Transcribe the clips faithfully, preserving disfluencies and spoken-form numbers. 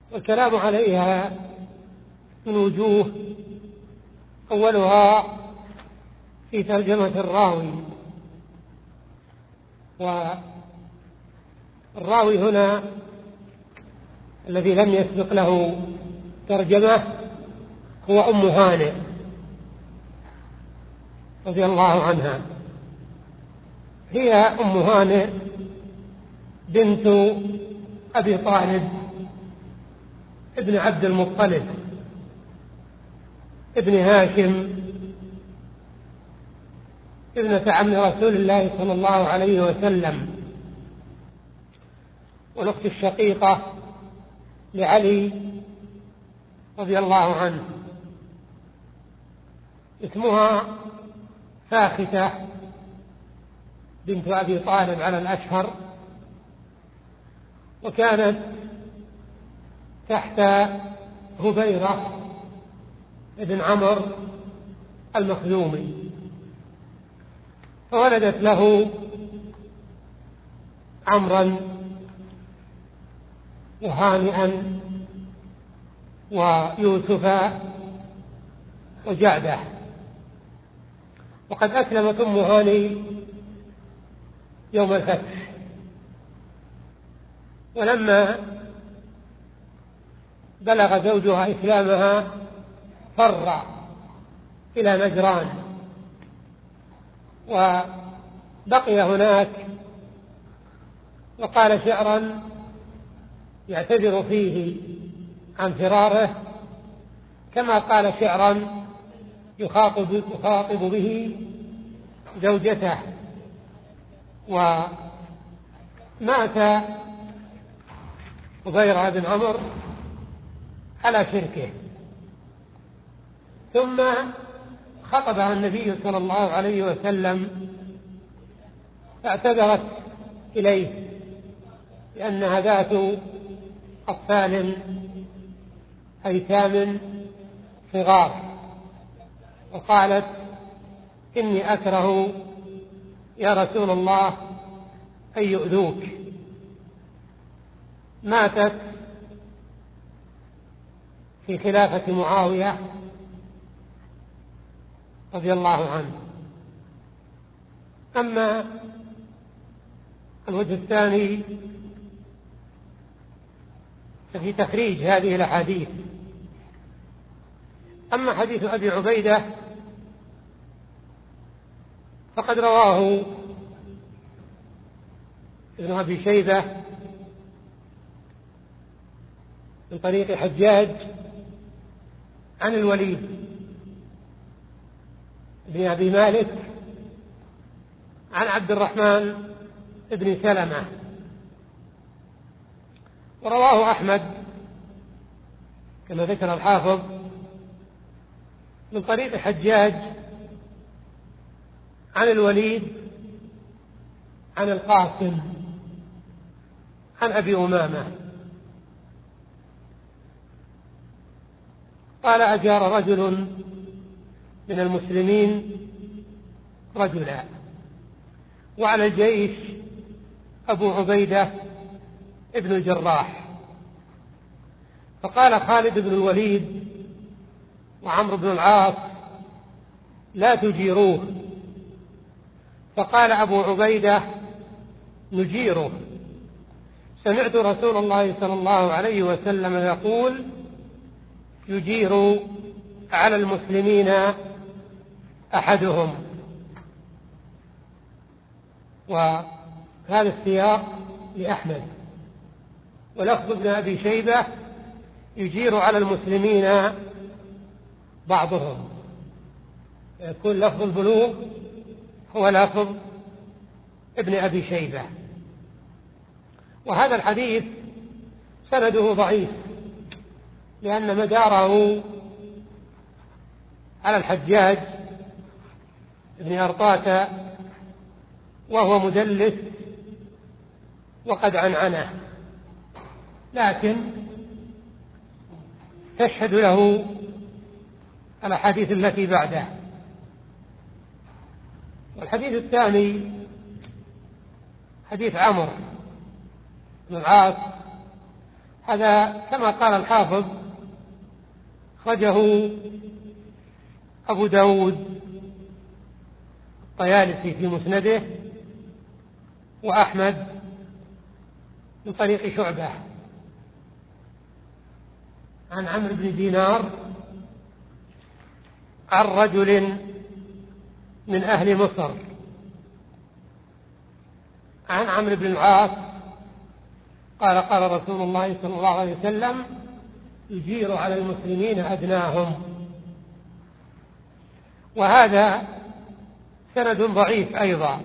والكلام عليها من وجوه، أولها في ترجمة الراوي. والراوي هنا الذي لم يسبق له ترجمة هو أم هانئ رضي الله عنها. هي أم هانئ بنت أبي طالب ابن عبد المطلب ابن هاشم ابنة عم رسول الله صلى الله عليه وسلم، والأخت الشقيقة لعلي رضي الله عنه. اسمها فاختة بنت أبي طالب على الأشهر، وكانت تحت هبيرة ابن عمرو المخزومي، فولدت له عمرا وهانئا ويوسف وجعده. وقد أسلمت أم هاني يوم الفتح، ولما بلغ زوجها إسلامها فر إلى نجران، وبقي هناك وقال شعرا يعتذر فيه عن فراره، كما قال شعرا يخاطب, يخاطب به زوجته. ومات هبيرة بن عمرو على شركه، ثم خطبها النبي صلى الله عليه وسلم فاعتذرت إليه لأنها ذات أطفال أيتام صغار، وقالت إني أكره يا رسول الله أن يؤذوك. ماتت في خلافة معاوية رضي الله عنه. أما الوجه الثاني ففي تخريج هذه الأحاديث. أما حديث أبي عبيدة فقد رواه ابن أبي شيبة من طريق حجاج عن الوليد بن أبي مالك عن عبد الرحمن بن سلمة، ورواه أحمد كما ذكر الحافظ من طريق حجاج عن الوليد عن القاسم عن أبي أمامة قال أجار رجل من المسلمين رجلا، وعلى الجيش أبو عبيدة ابن الجراح، فقال خالد بن الوليد وعمرو بن العاص لا تجيروه، فقال أبو عبيدة نجيره، سمعت رسول الله صلى الله عليه وسلم يقول يجير على المسلمين أحدهم. وهذا السياق لأحمد، ولفظ ابن أبي شيبة يجير على المسلمين بعضهم، يكون لفظ البلوغ هو لفظ ابن أبي شيبة. وهذا الحديث سنده ضعيف لأن مداره على الحجاج ابن أرطاة وهو مدلس وقد عنعنه، لكن تشهد له الأحاديث التي بعده. والحديث الثاني حديث عمرو بن العاص هذا كما قال الحافظ أخرجه أبو داود الطيالسي في مسنده وأحمد من طريق شعبة عن عمرو بن دينار عن رجل من أهل مصر عن عمرو بن العاص قال قال رسول الله صلى الله عليه وسلم يجير على المسلمين أدناهم. وهذا سند ضعيف أيضا،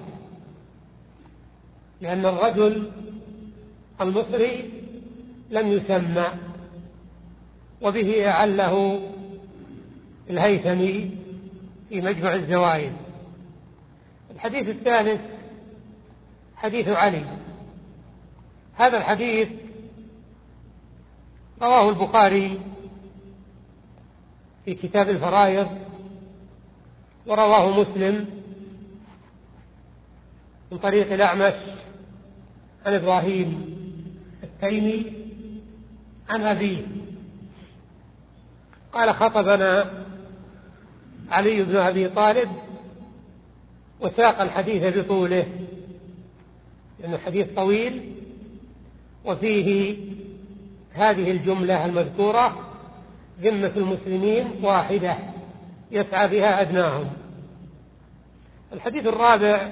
لأن الرجل المصري لم يسمى، وبه أعله الهيثمي في مجمع الزوائد. الحديث الثالث حديث علي. هذا الحديث رواه البخاري في كتاب الفرائض، ورواه مسلم من طريق الأعمش عن إبراهيم التيمي عن أبيه قال خطبنا علي بن أبي طالب، وساق الحديث بطوله لأن الحديث طويل وفيه هذه الجملة المذكورة: ذمة المسلمين واحدة يسعى بها أدناهم. الحديث الرابع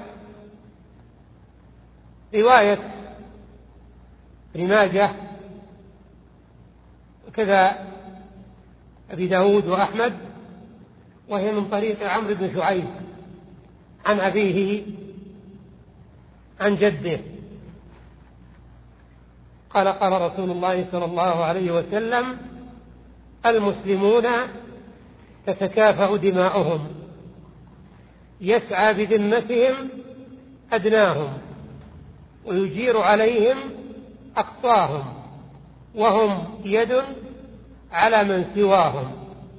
رواية ابن ماجه وكذا أبي داود وأحمد، وهي من طريق عمرو بن شعيب عن أبيه عن جده قال قال رسول الله صلى الله عليه وسلم: المسلمون تتكافأ دماؤهم، يسعى بذمتهم أدناهم، ويجير عليهم أقصاهم، وهم يد على من سواهم.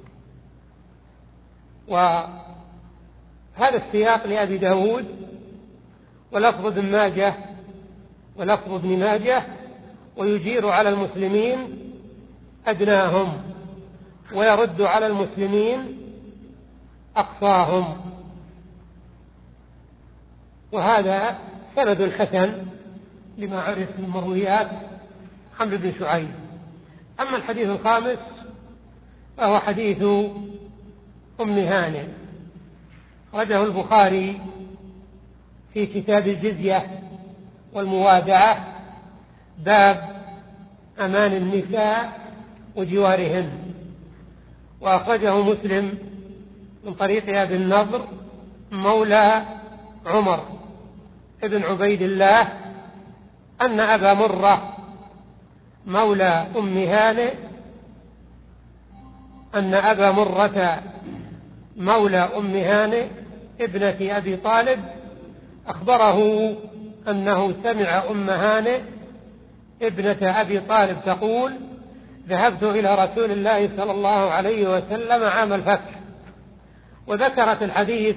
وهذا السياق لأبي داود، ولفظ ابن ماجه ولفظ ابن ماجه ويجير على المسلمين أدناهم، ويرد على المسلمين أقصاهم. وهذا سند حسن لما عرف من مرويات عمرو بن شعيب. أما الحديث الخامس فهو حديث أم هانئ، أخرجه البخاري في كتاب الجزية والموادعة، باب أمان النساء وجوارهن. وأخرجه مسلم من طريق أبي النضر مولى عمر ابن عبيد الله أن أبا مرة مولى أم هانئ أن أبا مرة مولى أم هانئ ابنة أبي طالب أخبره أنه سمع أم هانئ ابنة أبي طالب تقول: ذهبت إلى رسول الله صلى الله عليه وسلم عام الفتح. وذكرت الحديث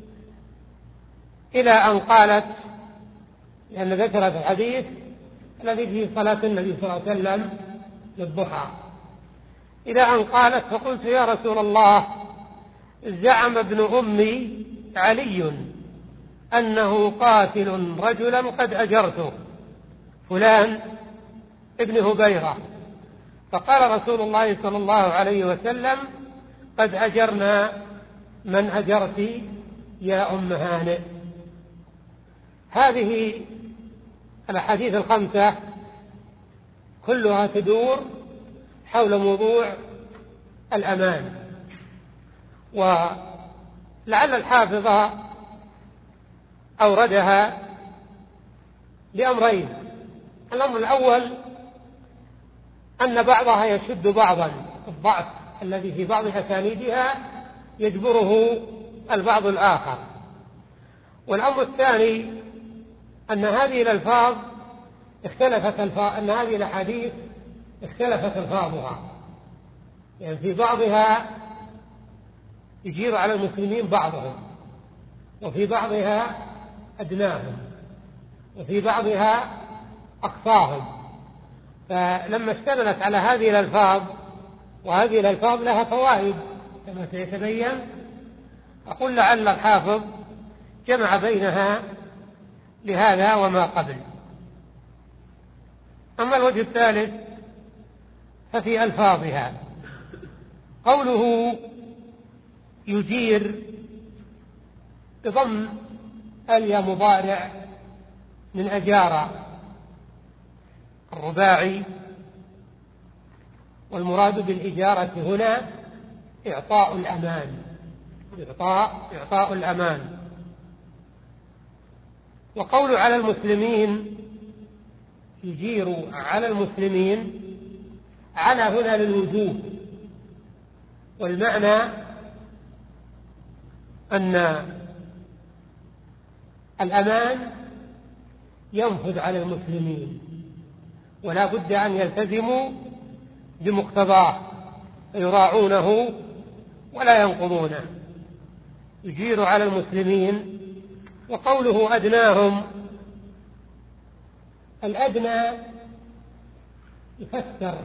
إلى أن قالت، لأن ذكرت الحديث الذي فيه صلاة النبي صلى الله عليه وسلم للضحى، إلى أن قالت: فقلت يا رسول الله، زعم ابن أمي علي أنه قاتل رجلا قد أجرته، فلان ابن هبيرة. فقال رسول الله صلى الله عليه وسلم: قد أجرنا من أجرت يا أم هانئ. هذه الأحاديث الخمسة كلها تدور حول موضوع الأمان. ولعل الحافظ أوردها لأمرين: الأمر الأول أن بعضها يشد بعضا، الضعف الذي في بعض أسانيدها يجبره البعض الآخر. والأمر الثاني أن هذه الألفاظ اختلفت الفاظ أن هذه الأحاديث اختلفت ألفاظها، يعني في بعضها يجير على المسلمين بعضهم، وفي بعضها أدناهم، وفي بعضها أقصاهم. فلما اشتملت على هذه الألفاظ، وهذه الألفاظ لها فوائد كما سيتبين، أقول لعل الحافظ جمع بينها لهذا وما قبل. أما الوجه الثالث ففي ألفاظها. قوله يجير بضم الياء مضارع من أجار الرباعي، والمراد بالإجارة هنا إعطاء الأمان، إعطاء, إعطاء الأمان. وقول على المسلمين يجير على المسلمين على هنا للوجوب، والمعنى أن الأمان ينفذ على المسلمين ولا بد أن يلتزموا بمقتضاه فيراعونه ولا ينقضونه. يجير على المسلمين. وقوله أدناهم، الأدنى يفسر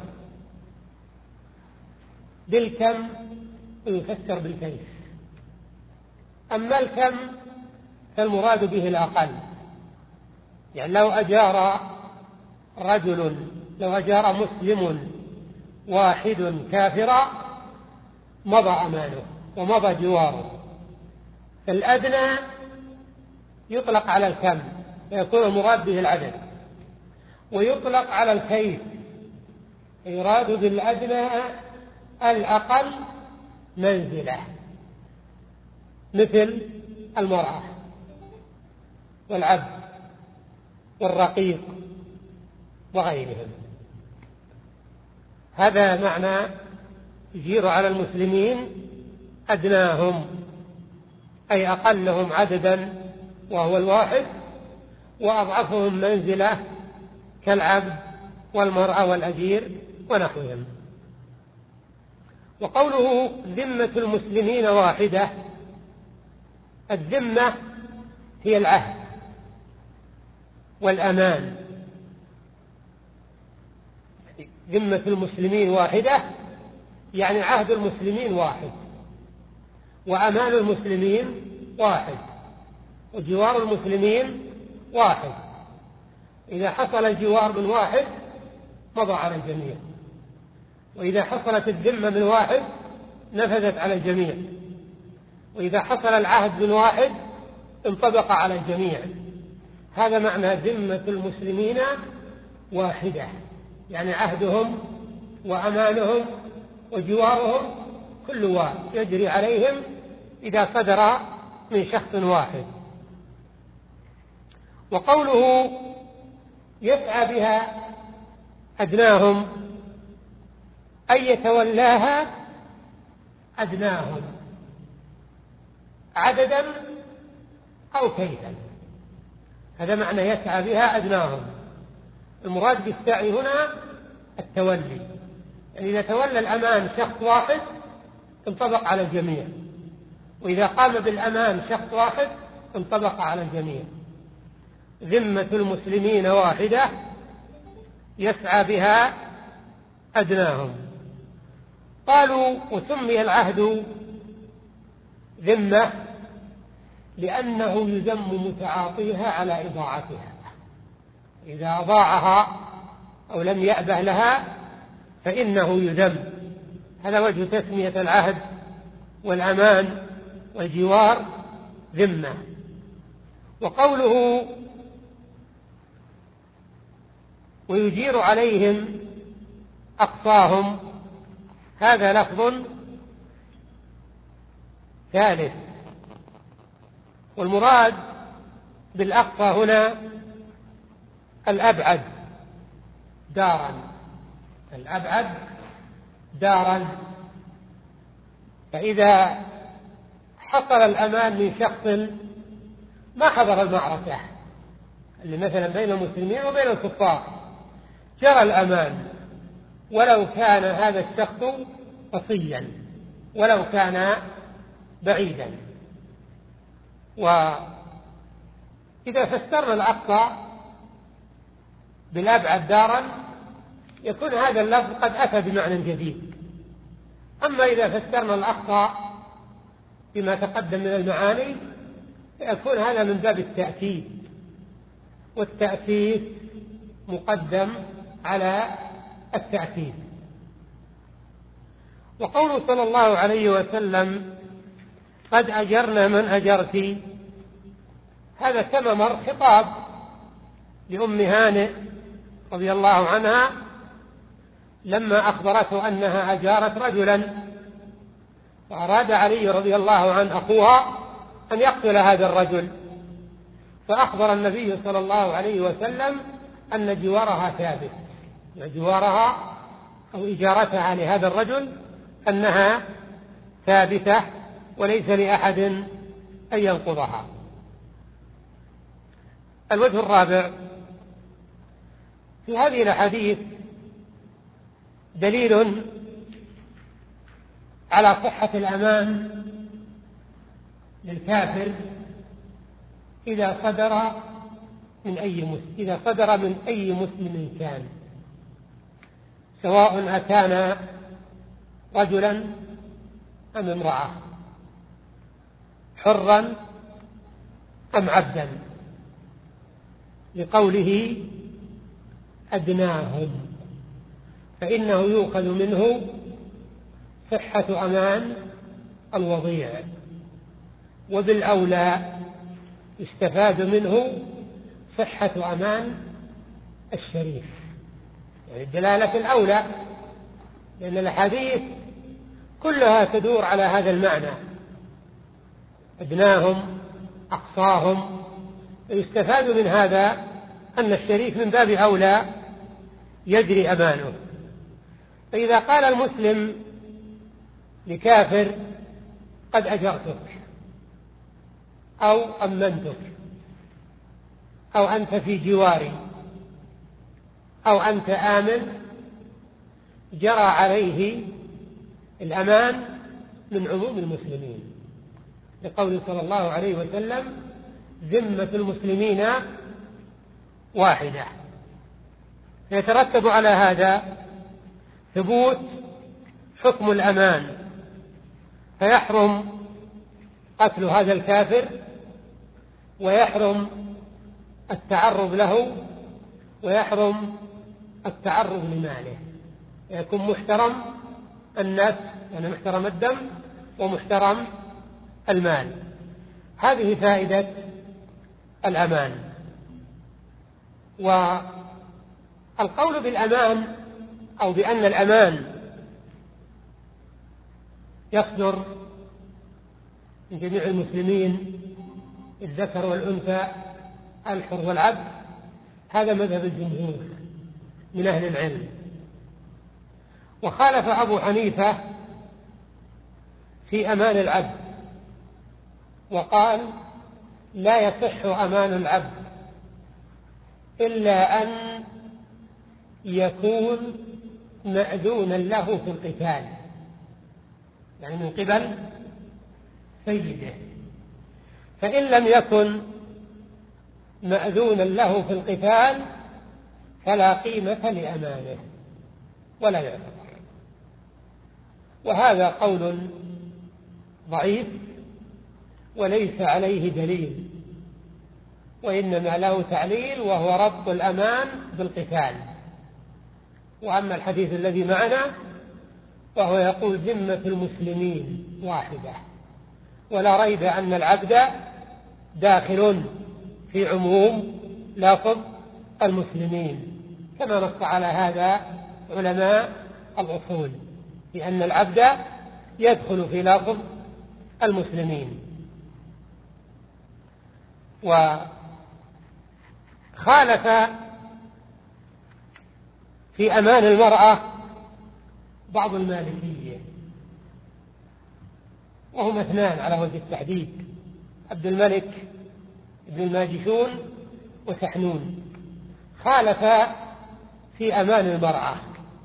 بالكم ويفسر بالكيف. أما الكم فالمراد به الأقل، يعني لو أجار رجل لو أجار مسلم واحد كافرا مضى أمانه ومضى جواره. فالأدنى يطلق على الكم فيكون المراد به العدد، ويطلق على الكيف يراد بالأدنى الأقل منزلة، مثل المرأة والعبد والرقيق وغيرهم. هذا معنى يجير على المسلمين أدناهم، أي أقلهم عددا وهو الواحد، وأضعفهم منزلة كالعبد والمرأة والأجير ونحوهم. وقوله ذمة المسلمين واحدة، الذمة هي العهد والأمان. ذمة المسلمين واحدة يعني عهد المسلمين واحد، وأمان المسلمين واحد، وجوار المسلمين واحد. إذا حصل الجوار من واحد مضى على الجميع، وإذا حصلت الذمة من واحد نفذت على الجميع، وإذا حصل العهد من واحد انطبق على الجميع. هذا معنى ذمة المسلمين واحدة، يعني عهدهم وأمانهم وجوارهم كل واحد يجري عليهم إذا صدر من شخص واحد. وقوله يسعى بها أدناهم أي يتولاها أدناهم عددا أو كيفا. هذا معنى يسعى بها أدناهم. المراد بالسعي هنا التولي، يعني إذا تولى الأمان شخص واحد انطبق على الجميع، وإذا قام بالأمان شخص واحد انطبق على الجميع. ذمة المسلمين واحدة يسعى بها أدناهم. قالوا وسمي العهد ذمة لأنه يذم متعاطيها على إضاعتها، إذا أضاعها أو لم يأبه لها فإنه يذم. هذا وجه تسمية العهد والأمان والجوار ذمة. وقوله ويجير عليهم أقصاهم، هذا لفظ ثالث، والمراد بالأقصى هنا الأبعد دارا، الأبعد دارا. فإذا حصل الأمان من شخص ما حضر المعركة اللي مثلا بين المسلمين وبين الكفار، جرى الأمان ولو كان هذا الشخص قصيا ولو كان بعيدا. وإذا فسرنا الأقصى بالأبعد دارا يكون هذا اللفظ قد أتى بمعنى جديد. أما إذا فسرنا الأخطاء بما تقدم من المعاني فيكون هذا من باب التأكيد، والتأكيد مقدم على التأكيد. وقوله صلى الله عليه وسلم قد أجرنا من أجرت، هذا كما مر خطاب لأم هانئ رضي الله عنها لما أخبرته أنها أجارت رجلا، فأراد علي رضي الله عنه أخوها أن يقتل هذا الرجل، فأخبر النبي صلى الله عليه وسلم أن جوارها ثابت، جوارها أو إجارتها لهذا الرجل أنها ثابتة وليس لأحد أن ينقضها. الوجه الرابع في هذه الأحاديث دليل على صحة الأمان للكافر إذا صدر من أي مسلم إذا صدر من أي مسلم كان، سواء أكان رجلا أم امرأة، حرا أم عبدا، لقوله أدناهم، فإنه يؤخذ منه صحة أمان الوضيع، وبالأولى يستفاد منه صحة أمان الشريف، يعني دلالة الأولى، لأن الأحاديث كلها تدور على هذا المعنى، أدناهم أقصاهم، يستفاد من هذا أن الشريف من باب أولى يجري أمانه. فإذا قال المسلم لكافر قد أجرتك أو أمنتك أو أنت في جواري أو أنت آمن، جرى عليه الأمان من عموم المسلمين، لقول صلى الله عليه وسلم ذمة المسلمين واحدة. فيترتب على هذا ثبوت حكم الأمان، فيحرم قتل هذا الكافر، ويحرم التعرض له، ويحرم التعرض لماله، يكون محترم النفس، يعني محترم الدم ومحترم المال. هذه فائدة الأمان. والقول بالأمان أو بأن الأمان يصدر من جميع المسلمين الذكر والأنثى الحر والعبد، هذا مذهب الجمهور من أهل العلم. وخالف أبو حنيفة في أمان العبد، وقال لا يصح أمان العبد إلا أن يكون مأذونا له في القتال، يعني من قبل سيده، فإن لم يكن مأذونا له في القتال فلا قيمة لأمانه ولا يعتبر. وهذا قول ضعيف وليس عليه دليل، وإنما له تعليل وهو ربط الأمان بالقتال. وأما الحديث الذي معنا فهو يقول ذمة المسلمين واحدة، ولا ريب أن العبد داخل في عموم لفظ المسلمين، كما نص على هذا علماء الأصول، لأن العبد يدخل في لفظ المسلمين. وخالف في أمان المرأة بعض المالكية، وهم اثنان على وجه التحديد، عبد الملك بن الماجشون وسحنون. خالف في أمان المرأة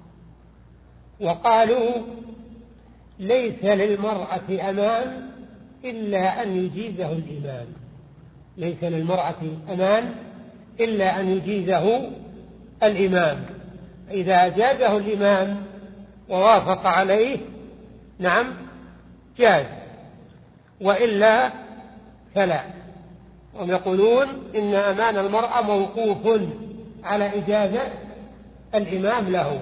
وقالوا ليس للمرأة أمان إلا أن يجيزه الإمام، ليس للمرأة أمان إلا أن يجيزه الإمام، إذا أجازه الإمام ووافق عليه نعم جاز، وإلا فلا. هم يقولون إن أمان المرأة موقوف على إجازة الإمام له.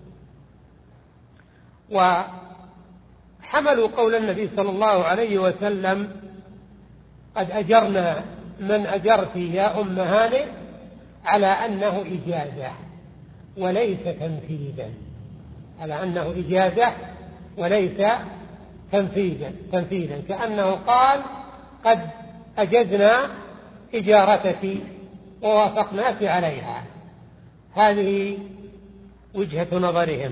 وحملوا قول النبي صلى الله عليه وسلم قد أجرنا من أجرت يا أم هانئ على أنه إجازة وليس تنفيذا، على أنه إجازة وليس تنفيذا تنفيذا كأنه قال قد أجزنا إجارتك ووافقناك عليها. هذه وجهة نظرهم،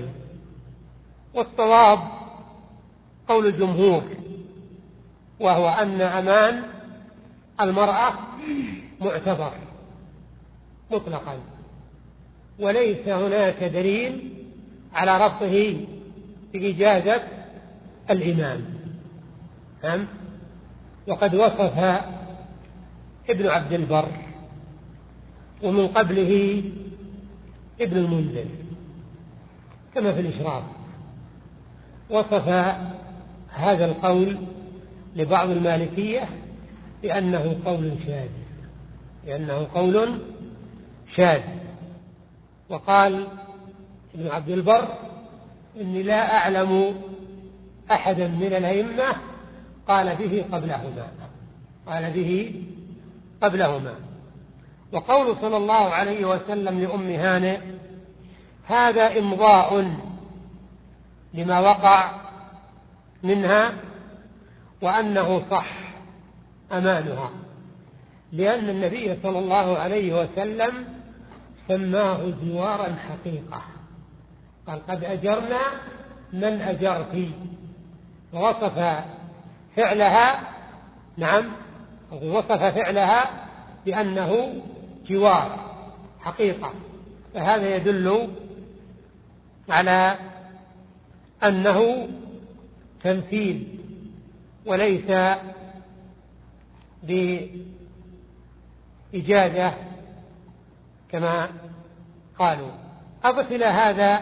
والصواب قول الجمهور، وهو أن أمان المرأة معتبر مطلقا، وليس هناك دليل على ربطه بإجازة الإمام. هم؟ وقد وصف ابن عبد البر ومن قبله ابن المنذر كما في الإشراف، وصف هذا القول لبعض المالكية بأنه قول شاذ، لأنه قول شاذ. وقال ابن عبد البر إني لا أعلم أحدا من الأئمة قال به قبلهما قال به قبلهما. وقول صلى الله عليه وسلم لأم هانئ هذا إمضاء لما وقع منها وأنه صح أمانها، لأن النبي صلى الله عليه وسلم سماه زوارا حقيقة، قال قد أجرنا من أجرت، ووصف فعلها نعم وصف فعلها بأنه جوار حقيقة، فهذا يدل على أنه تمثيل وليس بإجازة كما قالوا. أضف إلى هذا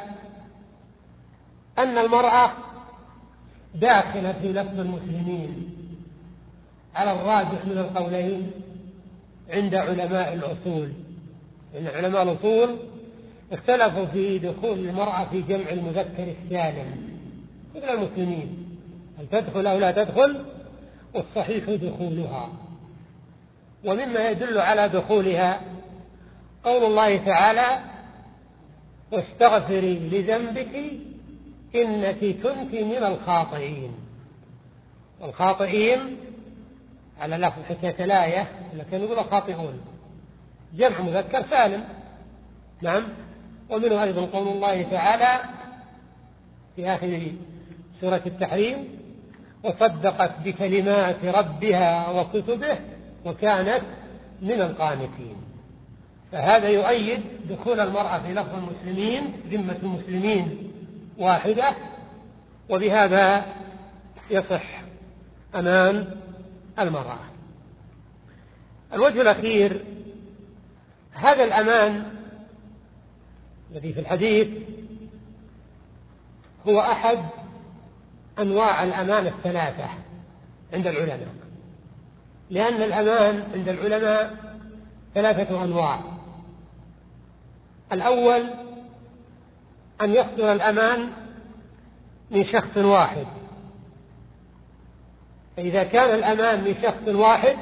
أن المرأة داخلة في لفظ المسلمين على الراجح من القولين عند علماء الأصول، إن علماء الأصول اختلفوا في دخول المرأة في جمع المذكر السالم مثل المسلمين، هل تدخل أو لا تدخل، والصحيح دخولها. ومما يدل على دخولها قول الله تعالى واستغفري لذنبك إنك كنت من الخاطئين. والخاطئين على لفظ حكاية الآية لكن يقول الخاطئون جمع مذكر سالم نعم. ومنه أيضا قول الله تعالى في آخر سورة التحريم وصدقت بكلمات ربها وكتبه وكانت من القانتين. فهذا يؤيد دخول المرأة في لفظ المسلمين، ذمة المسلمين واحدة، وبهذا يصح أمان المرأة. الوجه الأخير هذا الأمان الذي في الحديث هو أحد أنواع الأمان الثلاثة عند العلماء، لأن الأمان عند العلماء ثلاثة أنواع. الأول أن يصدر الأمان من شخص واحد، فإذا كان الأمان من شخص واحد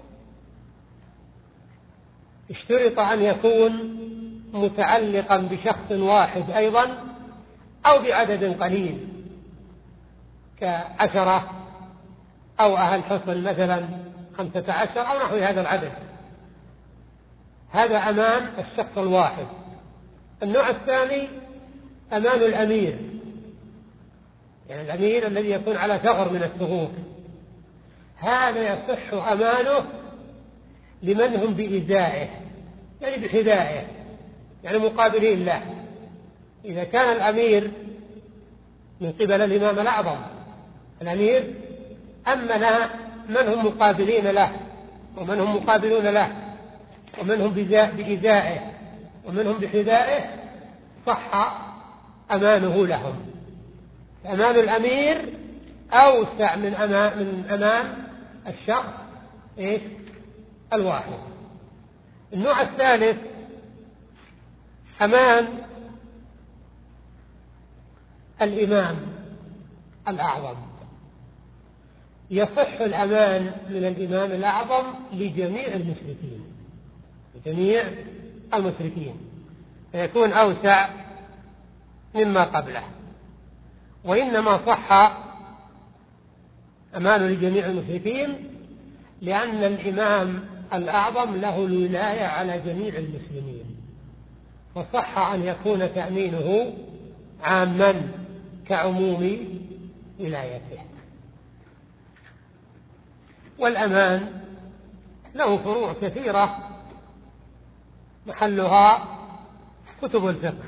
اشترط أن يكون متعلقا بشخص واحد أيضا أو بعدد قليل كعشرة أو أهل حصن مثلا خمسة عشر أو نحو هذا العدد. هذا أمان الشخص الواحد. النوع الثاني أمان الأمير، يعني الأمير الذي يكون على ثغر من الثغور، هذا يصح أمانه لمن هم بإزائه يعني بحذائه يعني مقابلين له. إذا كان الأمير من قبل الإمام الأعظم الأمير أمن من هم مقابلين له ومن هم مقابلون له ومن هم بإزائه ومن هم بحذائه، صح أمانه لهم. أمان الأمير أوسع من أمان, من أمان الشخص إيش الواحد. النوع الثالث أمان الإمام الأعظم. يصح الأمان من الإمام الأعظم لجميع المشركين لجميع المشركين فيكون أوسع مما قبله. وإنما صح أمان لجميع المشركين لأن الإمام الأعظم له الولاية على جميع المسلمين، فصح أن يكون تأمينه عاما كعموم ولايته. والأمان له فروع كثيرة محلها كتب الفقه.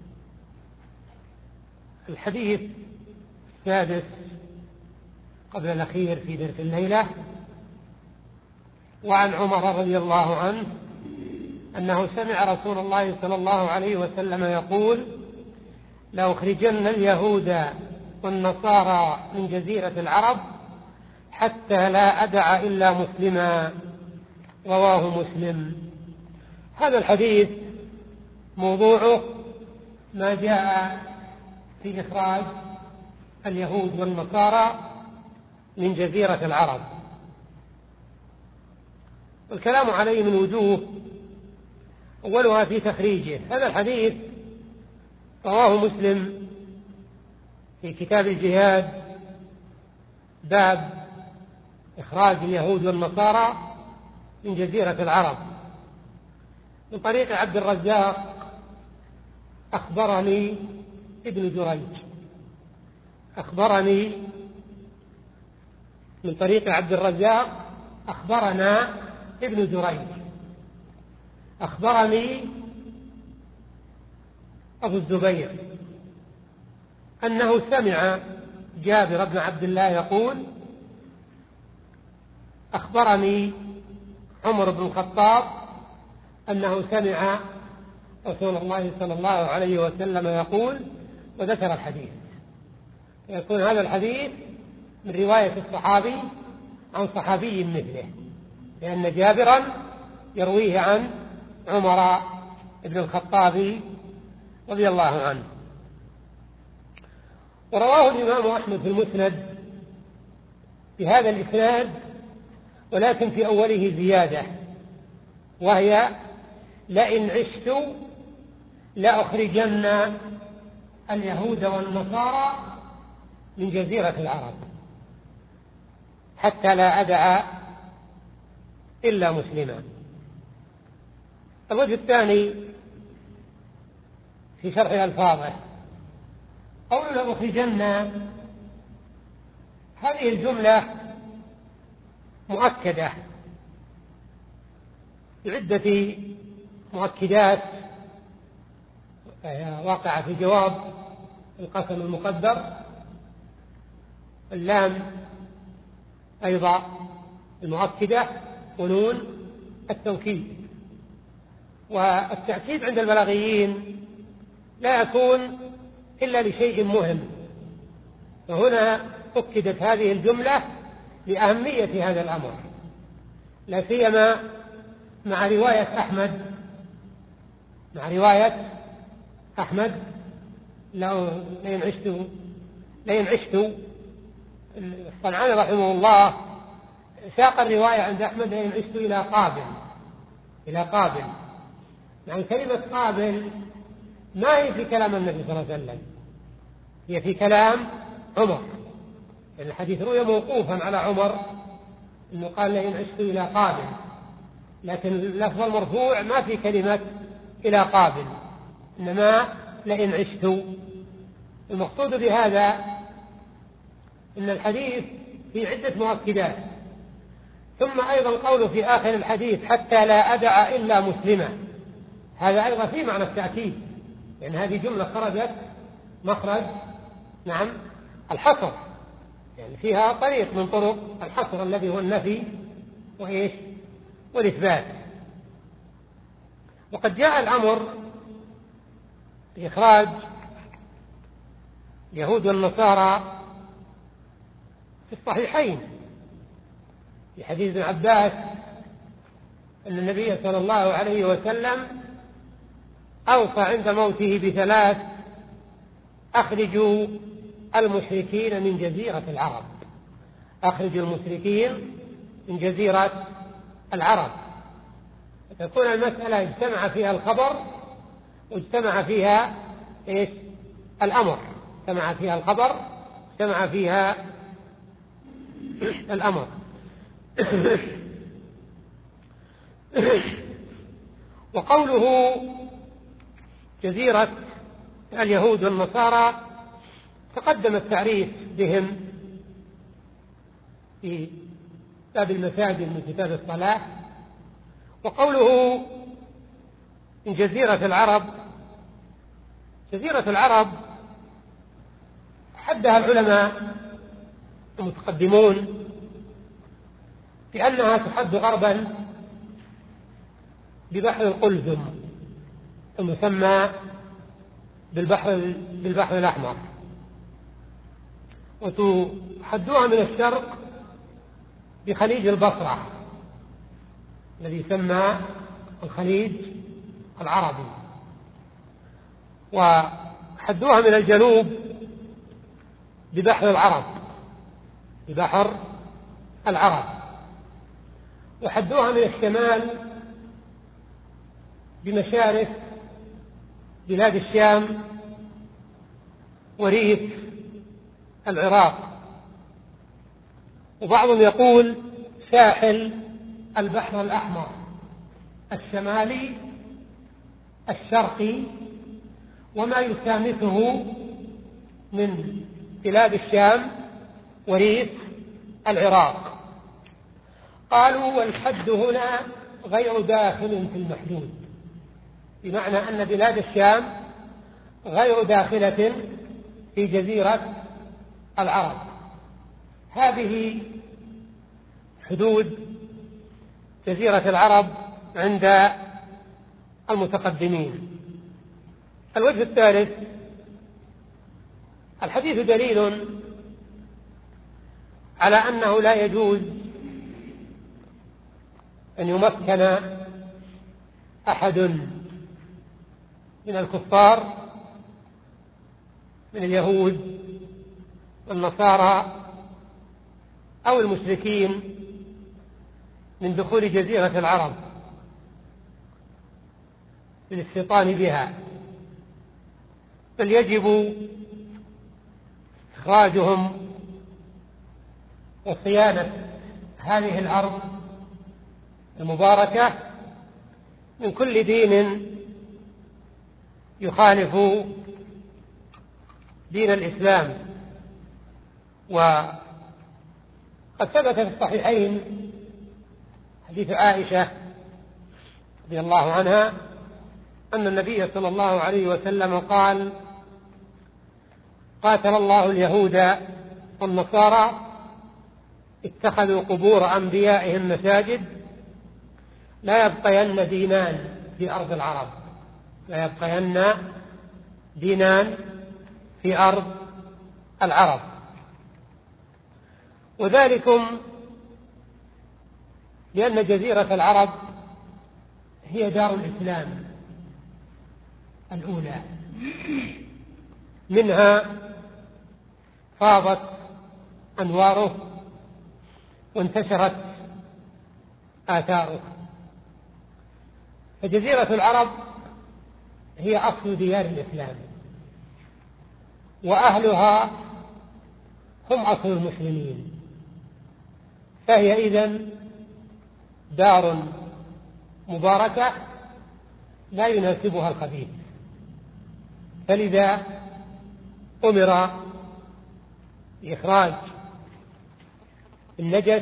الحديث السادس قبل الأخير في درس الليلة: وعن عمر رضي الله عنه أنه سمع رسول الله صلى الله عليه وسلم يقول: لأخرجن اليهود والنصارى من جزيرة العرب حتى لا أدع إلا مسلما. رواه مسلم. هذا الحديث موضوعه ما جاء في إخراج اليهود والنصارى من جزيرة العرب، والكلام عليه من وجوه. أولها في تخريجه. هذا الحديث رواه مسلم في كتاب الجهاد باب إخراج اليهود والنصارى من جزيرة العرب من طريق عبد الرزاق أخبرني ابن جريج أخبرني من طريق عبد الرزاق أخبرنا ابن جريج أخبرني أبو الزبير أنه سمع جابر بن عبد الله يقول: أخبرني عمر بن الخطاب أنه سمع رسول الله صلى الله عليه وسلم يقول، وذكر الحديث. يكون هذا الحديث من رواية الصحابي عن صحابي مثله، لأن جابرا يرويه عن عمر بن الخطاب رضي الله عنه. ورواه الإمام أحمد في المسند بهذا الإسناد، ولكن في أوله زيادة، وهي: لئن عشت لأخرجن اليهود والنصارى من جزيرة العرب حتى لا أدع إلا مسلما. الوجه الثاني في شرح ألفاظه: قول لأخرجن، هذه الجملة مؤكدة بعدة مؤكدات واقعة في جواب القسم المقدر. اللام أيضا المؤكدة، ونون التوكيد. والتأكيد عند البلاغيين لا يكون إلا لشيء مهم، فهنا أكدت هذه الجملة لأهمية هذا الأمر، لا سيما مع رواية أحمد مع رواية أحمد لو لئن عشت لئن عشت الصنعاني رحمه الله ساق الرواية عند أحمد لئن عشت إلى قابل إلى قابل يعني كلمة قابل ما هي في كلام النبي صلى الله عليه وسلم، هي في كلام عمر. يعني الحديث روي موقوفا على عمر إنه قال لئن عشت إلى قابل، لكن اللفظ المرفوع ما في كلمة إلى قابل، إنما لئن عشت. المقصود بهذا إن الحديث في عدة مؤكدات. ثم أيضا قوله في آخر الحديث حتى لا أدع إلا مسلما، هذا أيضا في معنى التأكيد، لأن يعني هذه جملة خرجت مخرج نعم الحصر، يعني فيها طريق من طرق الحصر الذي هو النفي وإيش والإثبات. وقد جاء الأمر إخراج اليهود والنصارى في الصحيحين في حديث ابن عباس أن النبي صلى الله عليه وسلم أوصى عند موته بثلاث: أخرجوا المشركين من جزيرة العرب أخرجوا المشركين من جزيرة العرب تكون المسألة اجتمع فيها الخبر واجتمع فيها إيش؟ الأمر اجتمع فيها الخبر اجتمع فيها الأمر. وقوله جزيرة اليهود والنصارى تقدم التعريف بهم في كتاب المساجد من كتاب الصلاة. وقوله من جزيرة العرب، جزيرة العرب حدها العلماء المتقدمون بأنها تحد غربا ببحر القلزم المسمى بالبحر, بالبحر الأحمر، وتحدوها من الشرق بخليج البصرة الذي يسمى الخليج العربي، وحدوها من الجنوب ببحر العرب ببحر العرب، وحدوها من الشمال بمشارف بلاد الشام وريف العراق، وبعضهم يقول ساحل البحر الأحمر الشمالي الشرقي وما يسامحه من بلاد الشام وريف العراق. قالوا والحد هنا غير داخل في المحدود، بمعنى أن بلاد الشام غير داخلة في جزيرة العرب. هذه حدود جزيرة العرب عند المتقدمين. الوجه الثالث: الحديث دليل على أنه لا يجوز أن يمكن أحد من الكفار من اليهود والنصارى أو المشركين من دخول جزيرة العرب للاستيطان بها، بل يجب إخراجهم وصيانة هذه الأرض المباركة من كل دين يخالف دين الإسلام. وقد ثبت في الصحيحين حديث عائشة رضي الله عنها أن النبي صلى الله عليه وسلم قال: قاتل الله اليهود والنصارى اتخذوا قبور أنبيائهم مساجد لا يبقين دينان في أرض العرب لا يبقين دينان في أرض العرب. وذلكم لأن جزيرة العرب هي دار الإسلام الأولى، منها فاضت أنواره وانتشرت آثاره. فجزيرة العرب هي أصل ديار الإسلام، وأهلها هم أصل المسلمين، فهي إذن دار مباركة لا يناسبها الخبيث. فلذا أمر بإخراج النجس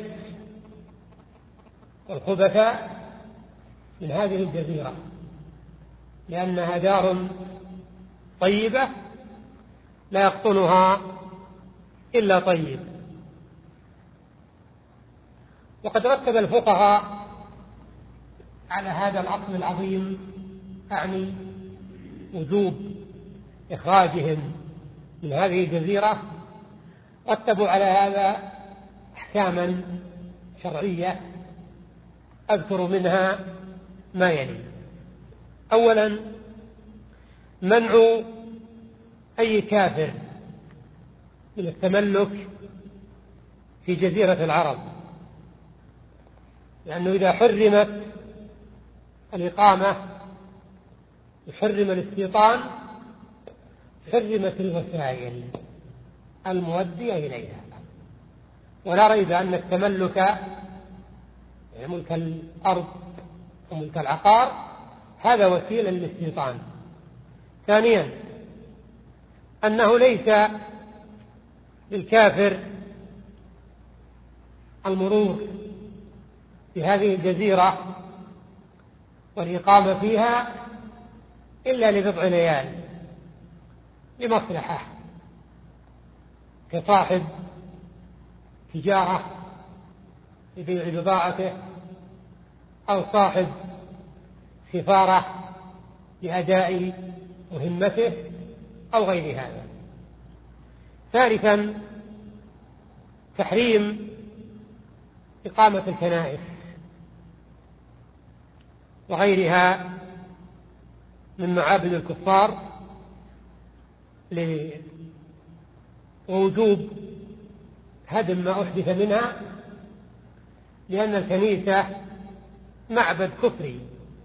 والخبثاء من هذه الجزيرة، لأنها دار طيبة لا يقطنها إلا طيب. وقد رتب الفقهاء على هذا الأصل العظيم، أعني وجوب إخراجهم من هذه الجزيرة رتبوا على هذا أحكاما شرعية أذكر منها ما يلي. أولا، منع أي كافر من التملك في جزيرة العرب، لأنه إذا حرمت الإقامة وحرم الاستيطان حرمت الوسائل المؤدية إليها. ولا ريب أن التملك يعني ملك الأرض وملك العقار هذا وسيلة للاستيطان. ثانيا، أنه ليس للكافر المرور في هذه الجزيرة والإقامة فيها إلا لبضع ليال لمصلحة، كصاحب تجارة يبيع بضاعته، أو صاحب سفارة لأداء مهمته، أو غير هذا. ثالثا، تحريم إقامة الكنائس وغيرها من معابد الكفار لوجوب هدم ما أحدث منها، لأن الكنيسة معبد كفري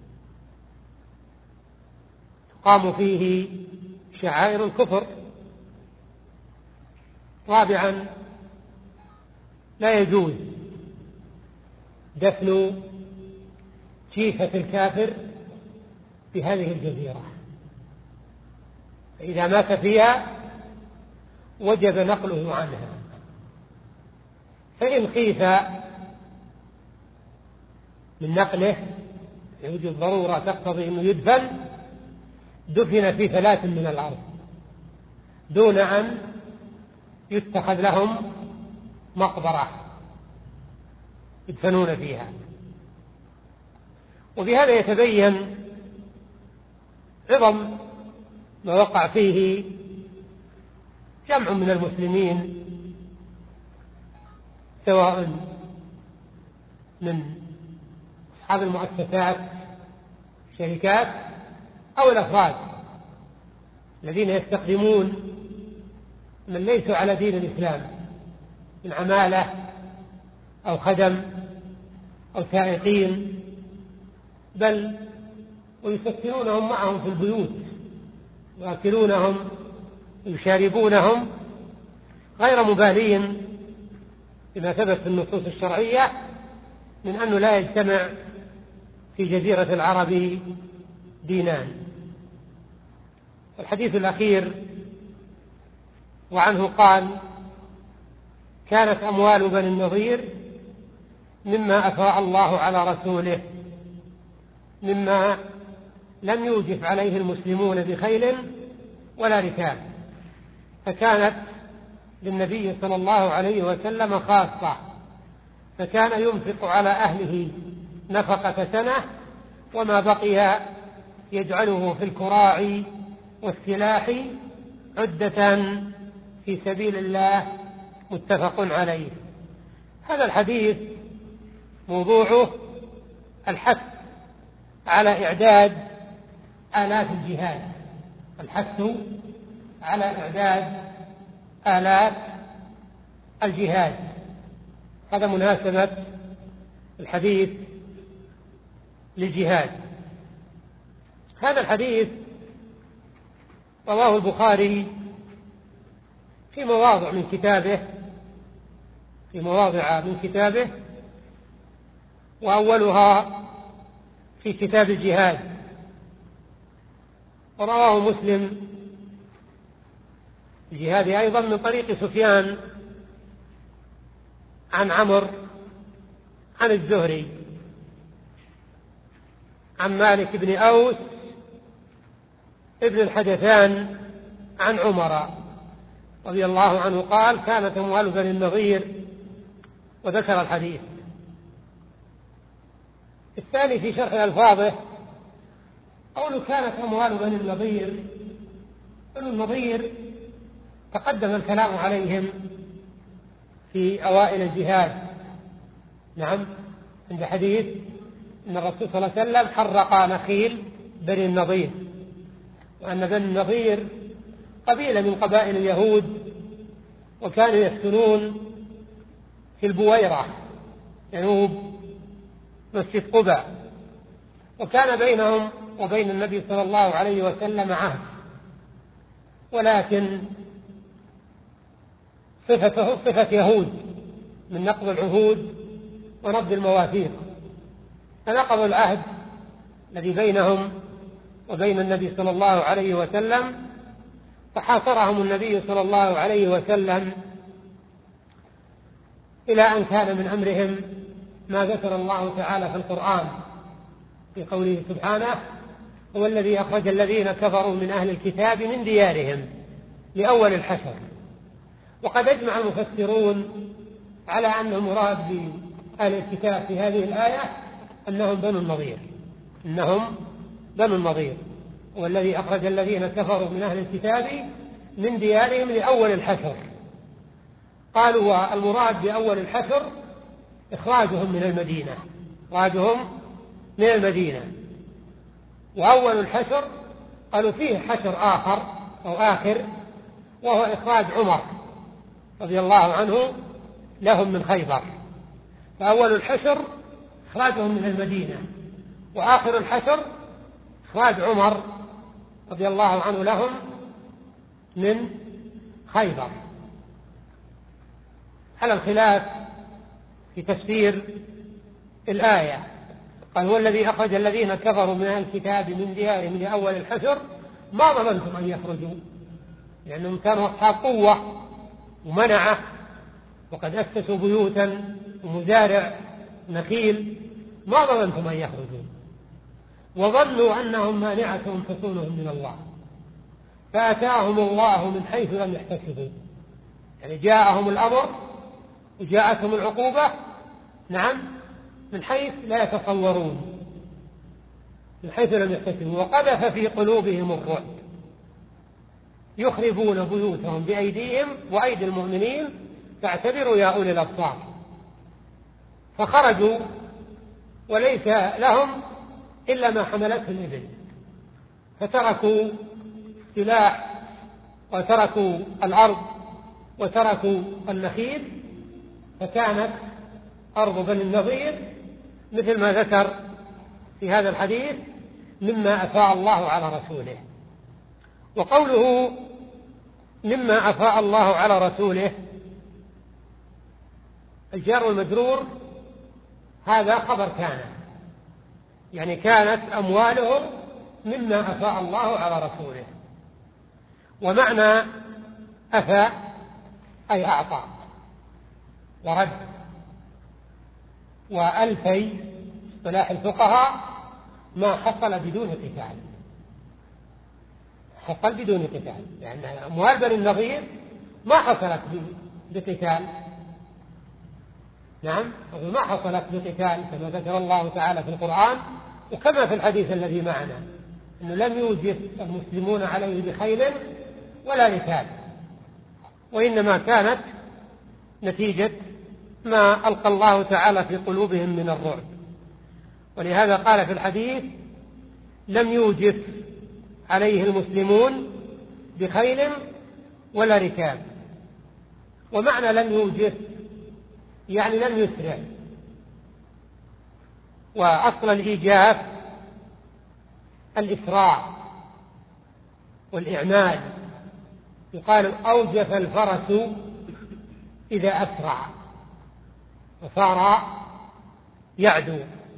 تقام فيه شعائر الكفر. رابعا، لا يجوز دفن جيفة الكافر في هذه الجزيرة، فإذا مات فيها وجب نقله عنها، فإن خيف من نقله يوجد ضرورة تقتضي أنه يدفن دفن في ثلاث من الأرض دون أن يتخذ لهم مقبرة يدفنون فيها. وبهذا يتبين عظم ما وقع فيه جمع من المسلمين سواء من أصحاب المؤسسات الشركات أو الأفراد الذين يستخدمون من ليسوا على دين الإسلام من عمالة أو خدم أو سائقين، بل ويسكنونهم معهم في البيوت ويأكلونهم ويشاربونهم غير مبالين بما ثبت في النصوص الشرعية من أنه لا يجتمع في جزيرة العرب دينان. الحديث الأخير وعنه قال: كانت أموال بني النضير مما أفاء الله على رسوله مما لم يوجف عليه المسلمون بخيل ولا ركاب، فكانت للنبي صلى الله عليه وسلم خاصة، فكان ينفق على أهله نفقة سنة، وما بقي يجعله في الكراع والسلاح عدة في سبيل الله، متفق عليه. هذا الحديث موضوعه الحث على إعداد آلات الجهاد، الحث على إعداد آلات الجهاد. هذا مناسبة الحديث للجهاد. هذا الحديث رواه البخاري في مواضع من كتابه في مواضع من كتابه وأولها في كتاب الجهاد، ورواه مسلم الجهاد أيضا من طريق سفيان عن عمرو عن الزهري عن مالك بن أوس ابن الحدثان عن عمر رضي الله عنه قال: كانت أموال بني النضير، وذكر الحديث. الثاني في شرح ألفاظه قوله كانت أموال بني النضير بنو النضير تقدم الكلام عليهم في أوائل الجهاد. نعم، عند حديث أن الرسول صلى الله عليه وسلم حرق نخيل بني النضير، وأن بني النضير قبيلة من قبائل اليهود، وكانوا يسكنون في البويرة جنوب مسجد قباء، وكان بينهم وبين النبي صلى الله عليه وسلم عهد، ولكن صفته صفة يهود من نقض العهود ونبذ المواثيق، فنقضوا العهد الذي بينهم وبين النبي صلى الله عليه وسلم، فحاصرهم النبي صلى الله عليه وسلم إلى أن كان من أمرهم ما ذكر الله تعالى في القرآن في قوله سبحانه: هو الذي أخرج الذين كفروا من أهل الكتاب من ديارهم لأول الحشر. وقد أجمع المفسرون على أن المراد بأهل الكتاب في هذه الآية أنهم بنو النضير، إنهم بنو النضير، هو الذي أخرج الذين كفروا من أهل الكتاب من ديارهم لأول الحشر. قالوا المراد بأول الحشر إخراجهم من المدينة، إخراجهم من المدينة. وأول الحشر قالوا فيه حشر آخر أو آخر، وهو إخراج عمر رضي الله عنه لهم من خيبر. فأول الحشر إخراجهم من المدينة، وآخر الحشر إخراج عمر رضي الله عنه لهم من خيبر، على الخلاف في تفسير الآية. قال: هو الذي أخرج الذين كفروا من أهل الكتاب من ديارهم لأول الحشر ما ظننتم أن يخرجوا، لأنهم كانوا أصحاب قوة ومنعة، وقد أسسوا بيوتا ومزارع نخيل، ما ظننتم أن يخرجوا، وظنوا أنهم مانعتهم حصونهم من الله، فأتاهم الله من حيث لم يحتسبوا. يعني جاءهم الأمر وجاءتهم العقوبة، نعم، من حيث لا يتصورون، من حيث لم يحتسبوا. وقذف في قلوبهم الرعب يخربون بيوتهم بأيديهم وأيدي المؤمنين فاعتبروا يا أولي الأبصار. فخرجوا وليس لهم إلا ما حملته الإبل، فتركوا السلاح وتركوا الأرض وتركوا النخيل، فكانت أرض بني النضير مثل ما ذكر في هذا الحديث مما أفاء الله على رسوله. وقوله مما أفاء الله على رسوله، الجار والمجرور هذا خبر كان، يعني كانت أموالهم مما أفاء الله على رسوله. ومعنى أفاء أي أعطى ورد. وألفي اصطلاح الفقهاء ما حصل بدون قتال، حصل بدون قتال، لأن يعني أموال بني النضير ما حصلت بقتال، نعم، ما حصلت بقتال كما ذكر الله تعالى في القرآن، وكما في الحديث الذي معنا أنه لم يوجد المسلمون عليه بخيل ولا ركاب، وإنما كانت نتيجة ما ألقى الله تعالى في قلوبهم من الرعب. ولهذا قال في الحديث: لم يوجد عليه المسلمون بخيل ولا ركاب. ومعنى لم يوجد يعني لم يسرع. وأصل الإيجاف الإسراع والإعمال، يقال أوجف الفرس إذا أسرع وصار يعدو.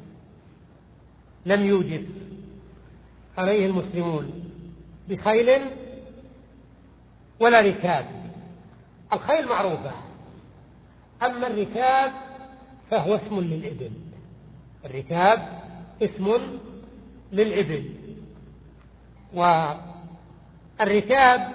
لم يوجد عليه المسلمون بخيل ولا ركاب. الخيل معروفة، أما الركاب فهو اسم للإبل، الركاب اسم للإبل. والركاب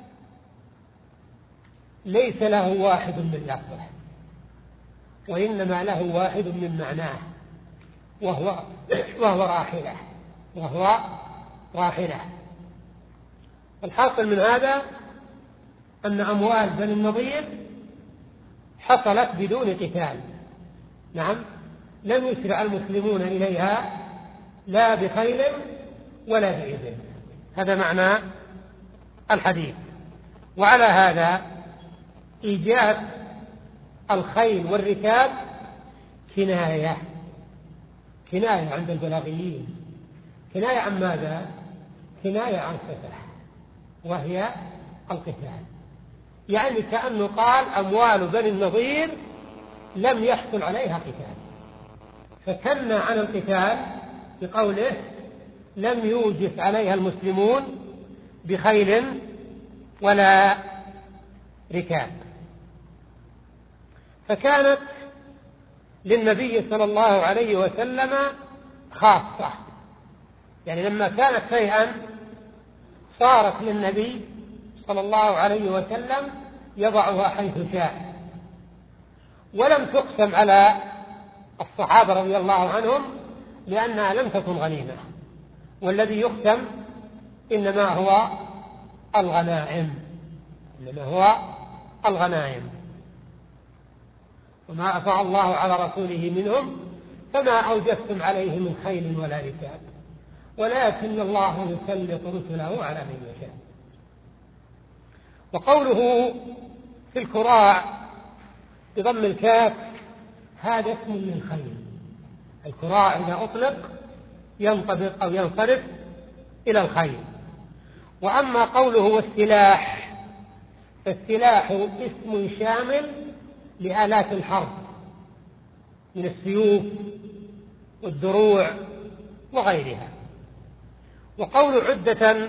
ليس له واحد من لفظه، وإنما له واحد من معناه، وهو وهو راحلة وهو راحلة الحاصل من هذا أن أموال بني النضير حصلت بدون قتال. نعم، لم يسرع المسلمون إليها لا بخيل ولا بإبل. هذا معنى الحديث. وعلى هذا إيجاد الخيل والركاب كناية كناية عند البلاغيين. كناية عن ماذا؟ كناية عن فتح، وهي القتال. يعني كأنه قال أموال بني النضير لم يحصل عليها قتال، فكنى عن القتال بقوله لم يوجف عليها المسلمون بخيل ولا ركاب. فكانت للنبي صلى الله عليه وسلم خاصة، يعني لما كانت شيئا صارت للنبي صلى الله عليه وسلم يضعها حيث شاء، ولم تقسم على الصحابة رضي الله عنهم لأنها لم تكن غنيمة، والذي يقسم إنما هو الغنائم إنما هو الغنائم وما أفاء الله على رسوله منهم فما أوجفتم عليه من خيل ولا ركاب ولكن الله يسلط رسله على من يشاء. وقوله في الكراع بضم الكاف هذا اسم للخيل. الكراع إذا أطلق ينطبق أو ينصرف إلى الخيل. وأما قوله والسلاح فالسلاح اسم شامل لآلات الحرب من السيوف والدروع وغيرها. وقول عدة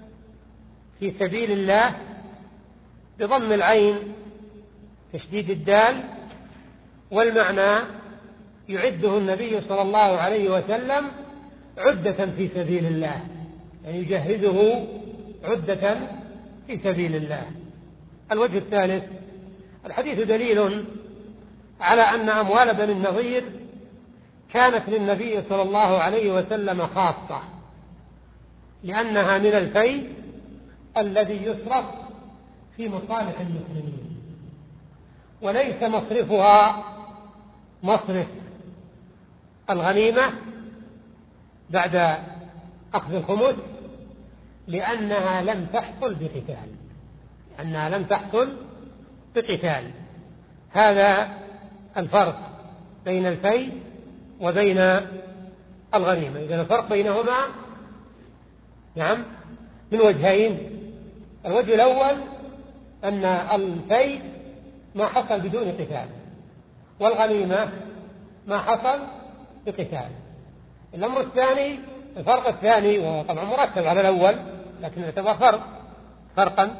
في سبيل الله بضم العين تشديد الدال، والمعنى يعده النبي صلى الله عليه وسلم عدة في سبيل الله، يعني يجهزه عدة في سبيل الله. الوجه الثالث الحديث دليل على أن أموال بني النضير كانت للنبي صلى الله عليه وسلم خاصة، لأنها من الفيء الذي يصرف في مصالح المسلمين، وليس مصرفها مصرف الغنيمة بعد أخذ الخمس، لأنها لم تحصل بقتال لأنها لم تحصل بقتال. هذا الفرق بين الفيء وبين الغنيمة. إذن الفرق بينهما نعم من وجهين. الوجه الأول أن الفيء ما حصل بدون قتال، والغنيمة ما حصل بقتال. الأمر الثاني الفرق الثاني وطبعا مرتب على الأول لكن يعتبر فرق فرقا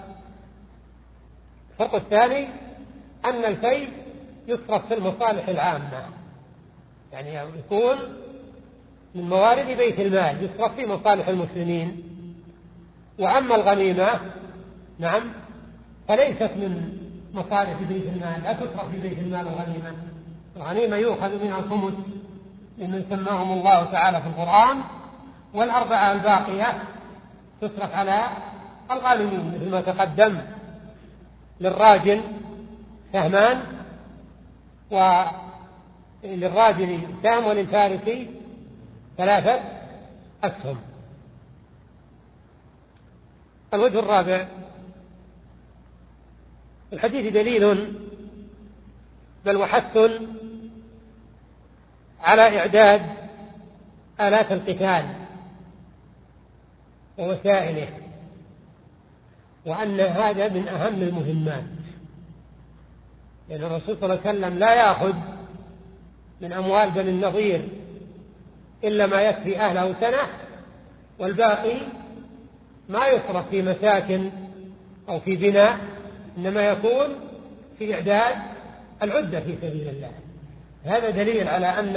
الفرق الثاني أن الفيء يصرف في المصالح العامة، يعني يكون من موارد بيت المال يصرف في مصالح المسلمين. وأما الغنيمة نعم فليست من مصالح بيت المال، لا تصرف في بيت المال الغنيمة. الغنيمة يؤخذ منها الخمس ممن سماهم الله تعالى في القرآن، والأربعة الباقية تصرف على الغالبين مثل ما تقدم. للراجل سهمان، وللراجل سهم، وللفارس ثلاثة أسهم. الوجه الرابع الحديث دليل بل وحث على إعداد آلات القتال ووسائله، وأن هذا من أهم المهمات، لأن الرسول صلى الله عليه وسلم لا يأخذ من أموال بني النضير إلا ما يكفي أهله سنة، والباقي ما يصرف في مساكن أو في بناء، إنما يكون في إعداد العدة في سبيل الله. هذا دليل على أن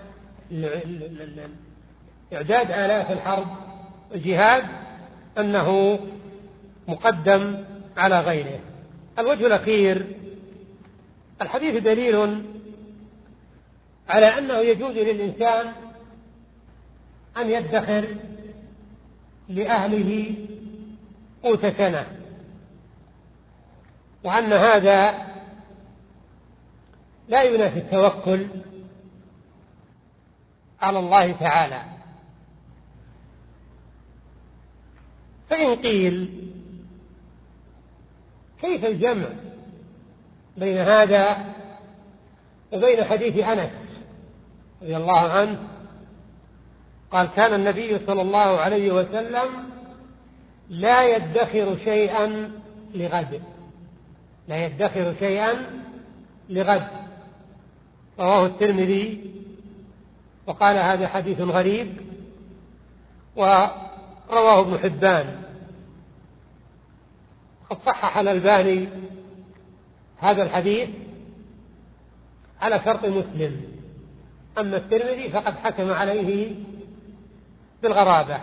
إعداد آلات الحرب والجهاد أنه مقدم على غيره. الوجه الأخير الحديث دليل على أنه يجوز للإنسان أن يدخر لأهله قوت سنة، وأن هذا لا ينافي التوكل على الله تعالى. فإن قيل كيف الجمع بين هذا وبين حديث أنس رضي الله عنه قال كان النبي صلى الله عليه وسلم لا يدخر شيئا لغد لا يدخر شيئا لغد رواه الترمذي وقال هذا حديث غريب، ورواه ابن حبان. قد صحح الألباني هذا الحديث على شرط مسلم، أما الترمذي فقد حكم عليه بالغرابة.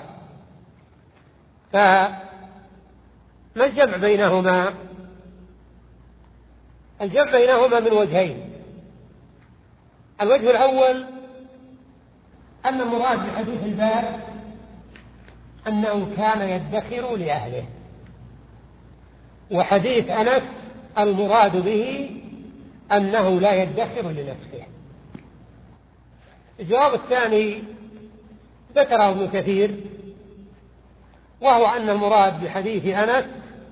فما الجمع بينهما؟ الجمع بينهما من وجهين. الوجه الأول أن المراد بحديث الباب أنه كان يدخر لأهله، وحديث أنس المراد به أنه لا يدخر لنفسه. الجواب الثاني ذكره ابن كثير، وهو أن المراد بحديث أنس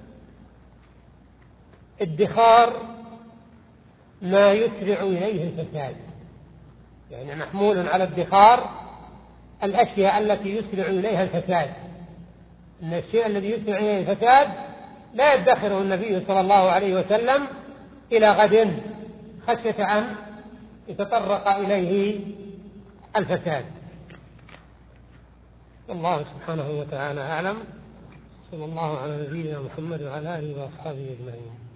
ادخار ما يسرع إليه الفساد، يعني محمول على ادخار الأشياء التي يسرع إليها الفساد، أن الشيء الذي يسرع إليه الفساد لا يدخره النبي صلى الله عليه وسلم إلى غد خشية أن يتطرق إليه الفساد. الله سبحانه وتعالى أعلم. صلى الله على نبينا محمد وعلى آله وأصحابه أجمعين.